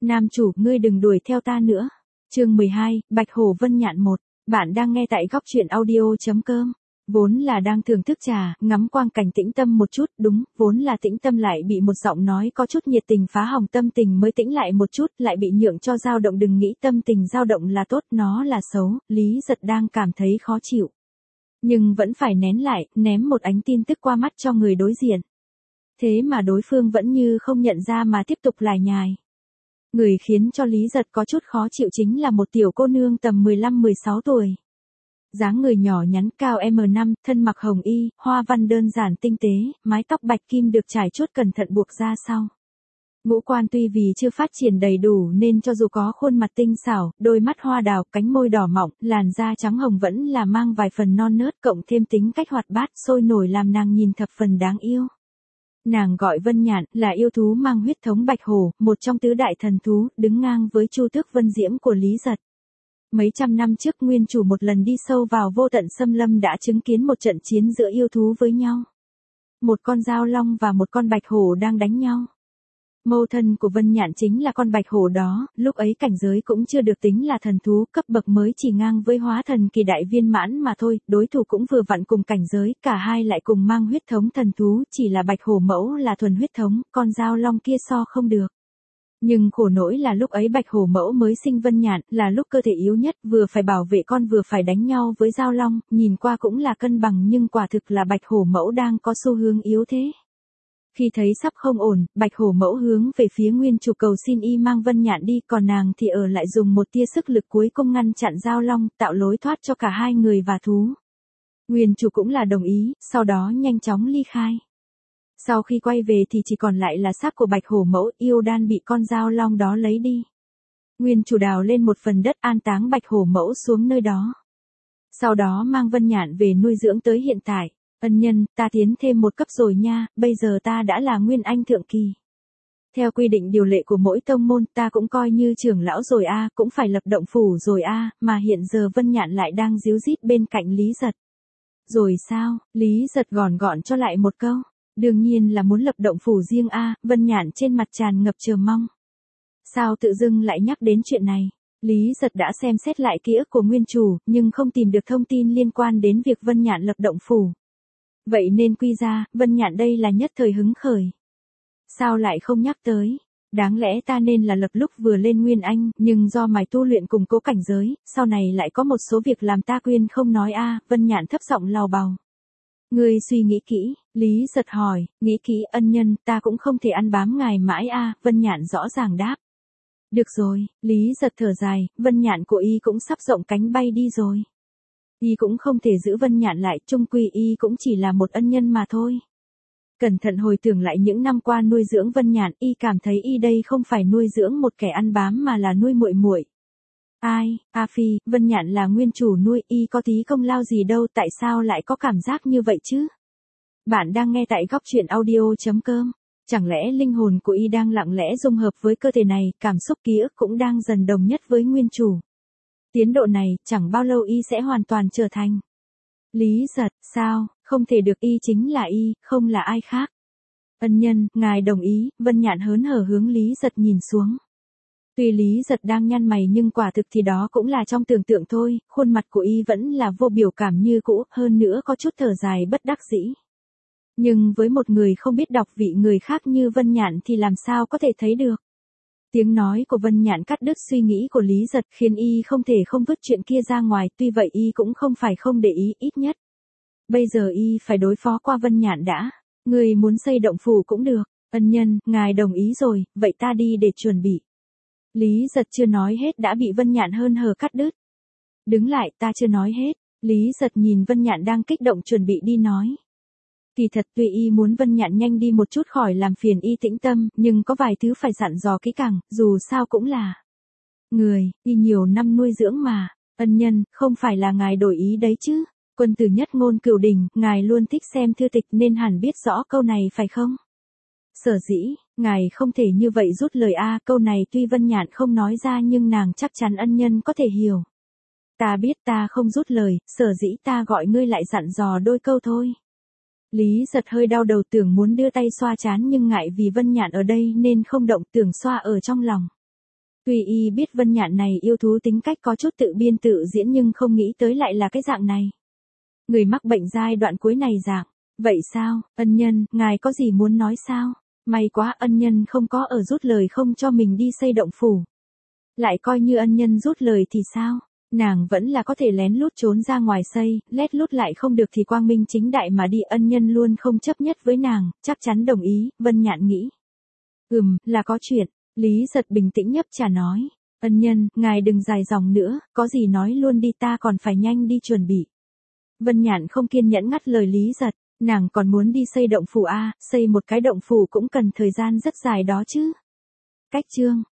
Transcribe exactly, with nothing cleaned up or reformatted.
Nam chủ, ngươi đừng đuổi theo ta nữa. Chương mười hai, Bạch Hổ Vân Nhạn một. Bạn đang nghe tại góc truyện audio.com. Vốn là đang thưởng thức trà, ngắm quang cảnh tĩnh tâm một chút, đúng, vốn là tĩnh tâm lại bị một giọng nói có chút nhiệt tình phá hỏng tâm tình mới tĩnh lại một chút, lại bị nhượng cho dao động. Đừng nghĩ tâm tình dao động là tốt, nó là xấu. Lý Giật đang cảm thấy khó chịu, nhưng vẫn phải nén lại, ném một ánh tin tức qua mắt cho người đối diện. Thế mà đối phương vẫn như không nhận ra mà tiếp tục lải nhải. Người khiến cho Lý Giật có chút khó chịu chính là một tiểu cô nương tầm mười lăm mười sáu tuổi. Dáng người nhỏ nhắn, cao em năm, thân mặc hồng y, hoa văn đơn giản tinh tế, mái tóc bạch kim được trải chuốt cẩn thận buộc ra sau. Ngũ quan tuy vì chưa phát triển đầy đủ nên cho dù có khuôn mặt tinh xảo, đôi mắt hoa đào, cánh môi đỏ mọng, làn da trắng hồng vẫn là mang vài phần non nớt, cộng thêm tính cách hoạt bát sôi nổi làm nàng nhìn thập phần đáng yêu. Nàng gọi Vân Nhạn, là yêu thú mang huyết thống bạch hổ, một trong tứ đại thần thú, đứng ngang với Chu Tước Vân Diễm của Lý Giật. Mấy trăm năm trước nguyên chủ một lần đi sâu vào vô tận xâm lâm đã chứng kiến một trận chiến giữa yêu thú với nhau. Một con dao long và một con bạch hổ đang đánh nhau. Mâu thân của Vân Nhạn chính là con bạch hổ đó, lúc ấy cảnh giới cũng chưa được tính là thần thú, cấp bậc mới chỉ ngang với hóa thần kỳ đại viên mãn mà thôi, đối thủ cũng vừa vặn cùng cảnh giới, cả hai lại cùng mang huyết thống thần thú, chỉ là bạch hổ mẫu là thuần huyết thống, con dao long kia so không được. Nhưng khổ nỗi là lúc ấy bạch hổ mẫu mới sinh Vân Nhạn, là lúc cơ thể yếu nhất, vừa phải bảo vệ con vừa phải đánh nhau với dao long, nhìn qua cũng là cân bằng nhưng quả thực là bạch hổ mẫu đang có xu hướng yếu thế. Khi thấy sắp không ổn, bạch hổ mẫu hướng về phía nguyên chủ cầu xin y mang Vân Nhạn đi, còn nàng thì ở lại dùng một tia sức lực cuối cùng ngăn chặn dao long, tạo lối thoát cho cả hai người và thú. Nguyên chủ cũng là đồng ý, sau đó nhanh chóng ly khai. Sau khi quay về thì chỉ còn lại là xác của bạch hổ mẫu, yêu đan bị con dao long đó lấy đi. Nguyên chủ đào lên một phần đất an táng bạch hổ mẫu xuống nơi đó. Sau đó mang Vân Nhạn về nuôi dưỡng tới hiện tại. Ân nhân, ta tiến thêm một cấp rồi nha, bây giờ ta đã là Nguyên Anh thượng kỳ. Theo quy định điều lệ của mỗi tông môn, ta cũng coi như trưởng lão rồi a, cũng phải lập động phủ rồi a, mà hiện giờ Vân Nhạn lại đang díu dít bên cạnh Lý Giật. Rồi sao? Lý Giật gòn gọn cho lại một câu. Đương nhiên là muốn lập động phủ riêng a, Vân Nhạn trên mặt tràn ngập chờ mong. Sao tự dưng lại nhắc đến chuyện này? Lý Giật đã xem xét lại ký ức của nguyên chủ, nhưng không tìm được thông tin liên quan đến việc Vân Nhạn lập động phủ. Vậy nên quy ra, Vân Nhạn đây là nhất thời hứng khởi. Sao lại không nhắc tới? Đáng lẽ ta nên là lập lúc vừa lên Nguyên Anh, nhưng do mài tu luyện củng cố cảnh giới, sau này lại có một số việc làm ta quên không nói a. Vân Nhạn thấp giọng lào bào. Ngươi suy nghĩ kỹ, Lý Giật hỏi, nghĩ kỹ ân nhân, ta cũng không thể ăn bám ngài mãi a. Vân Nhạn rõ ràng đáp. Được rồi, Lý Giật thở dài, Vân Nhạn của y cũng sắp rộng cánh bay đi rồi. Y cũng không thể giữ Vân Nhạn lại, chung quy y cũng chỉ là một ân nhân mà thôi. Cẩn thận hồi tưởng lại những năm qua nuôi dưỡng Vân Nhạn, y cảm thấy y đây không phải nuôi dưỡng một kẻ ăn bám mà là nuôi muội muội. Ai, A Phi, Vân Nhạn là nguyên chủ nuôi, y có tí công lao gì đâu, tại sao lại có cảm giác như vậy chứ? Bạn đang nghe tại góc truyện audio.com. Chẳng lẽ linh hồn của y đang lặng lẽ dung hợp với cơ thể này, cảm xúc ký ức cũng đang dần đồng nhất với nguyên chủ. Tiến độ này, chẳng bao lâu y sẽ hoàn toàn trở thành. Lý Giật, sao, không thể được, y chính là y, không là ai khác. Ân nhân, ngài đồng ý. Vân Nhạn hớn hở hướng Lý Giật nhìn xuống. Tuy Lý Giật đang nhăn mày nhưng quả thực thì đó cũng là trong tưởng tượng thôi, khuôn mặt của y vẫn là vô biểu cảm như cũ, hơn nữa có chút thở dài bất đắc dĩ. Nhưng với một người không biết đọc vị người khác như Vân Nhạn thì làm sao có thể thấy được. Tiếng nói của Vân Nhạn cắt đứt suy nghĩ của Lý Giật khiến y không thể không vứt chuyện kia ra ngoài, tuy vậy y cũng không phải không để ý, ít nhất. Bây giờ y phải đối phó qua Vân Nhạn đã. Người muốn xây động phủ cũng được, ân nhân, ngài đồng ý rồi, vậy ta đi để chuẩn bị. Lý Giật chưa nói hết đã bị Vân Nhạn hớn hở cắt đứt. Đứng lại, ta chưa nói hết. Lý Giật nhìn Vân Nhạn đang kích động chuẩn bị đi nói. Kỳ thật tuy y muốn Vân Nhạn nhanh đi một chút khỏi làm phiền y tĩnh tâm, nhưng có vài thứ phải dặn dò kỹ càng, dù sao cũng là người, y nhiều năm nuôi dưỡng mà. Ân nhân, không phải là ngài đổi ý đấy chứ. Quân tử nhất ngôn cửu đình, ngài luôn thích xem thư tịch nên hẳn biết rõ câu này phải không? Sở dĩ, ngài không thể như vậy rút lời a, câu này tuy Vân Nhạn không nói ra nhưng nàng chắc chắn ân nhân có thể hiểu. Ta biết ta không rút lời, sở dĩ ta gọi ngươi lại dặn dò đôi câu thôi. Lý Giật hơi đau đầu, tưởng muốn đưa tay xoa trán nhưng ngại vì Vân Nhạn ở đây nên không động, tưởng xoa ở trong lòng. Tuy y biết Vân Nhạn này yêu thú tính cách có chút tự biên tự diễn nhưng không nghĩ tới lại là cái dạng này. Người mắc bệnh giai đoạn cuối này dạng. Vậy sao, ân nhân, ngài có gì muốn nói sao? May quá ân nhân không có ở rút lời không cho mình đi xây động phủ. Lại coi như ân nhân rút lời thì sao? Nàng vẫn là có thể lén lút trốn ra ngoài xây, lét lút lại không được thì quang minh chính đại mà đi, ân nhân luôn không chấp nhất với nàng, chắc chắn đồng ý, Vân Nhạn nghĩ. Ừm, là có chuyện, Lý Giật bình tĩnh nhấp trà nói. Ân nhân, ngài đừng dài dòng nữa, có gì nói luôn đi, ta còn phải nhanh đi chuẩn bị. Vân Nhạn không kiên nhẫn ngắt lời Lý Giật, nàng còn muốn đi xây động phủ a, xây một cái động phủ cũng cần thời gian rất dài đó chứ. Cách chương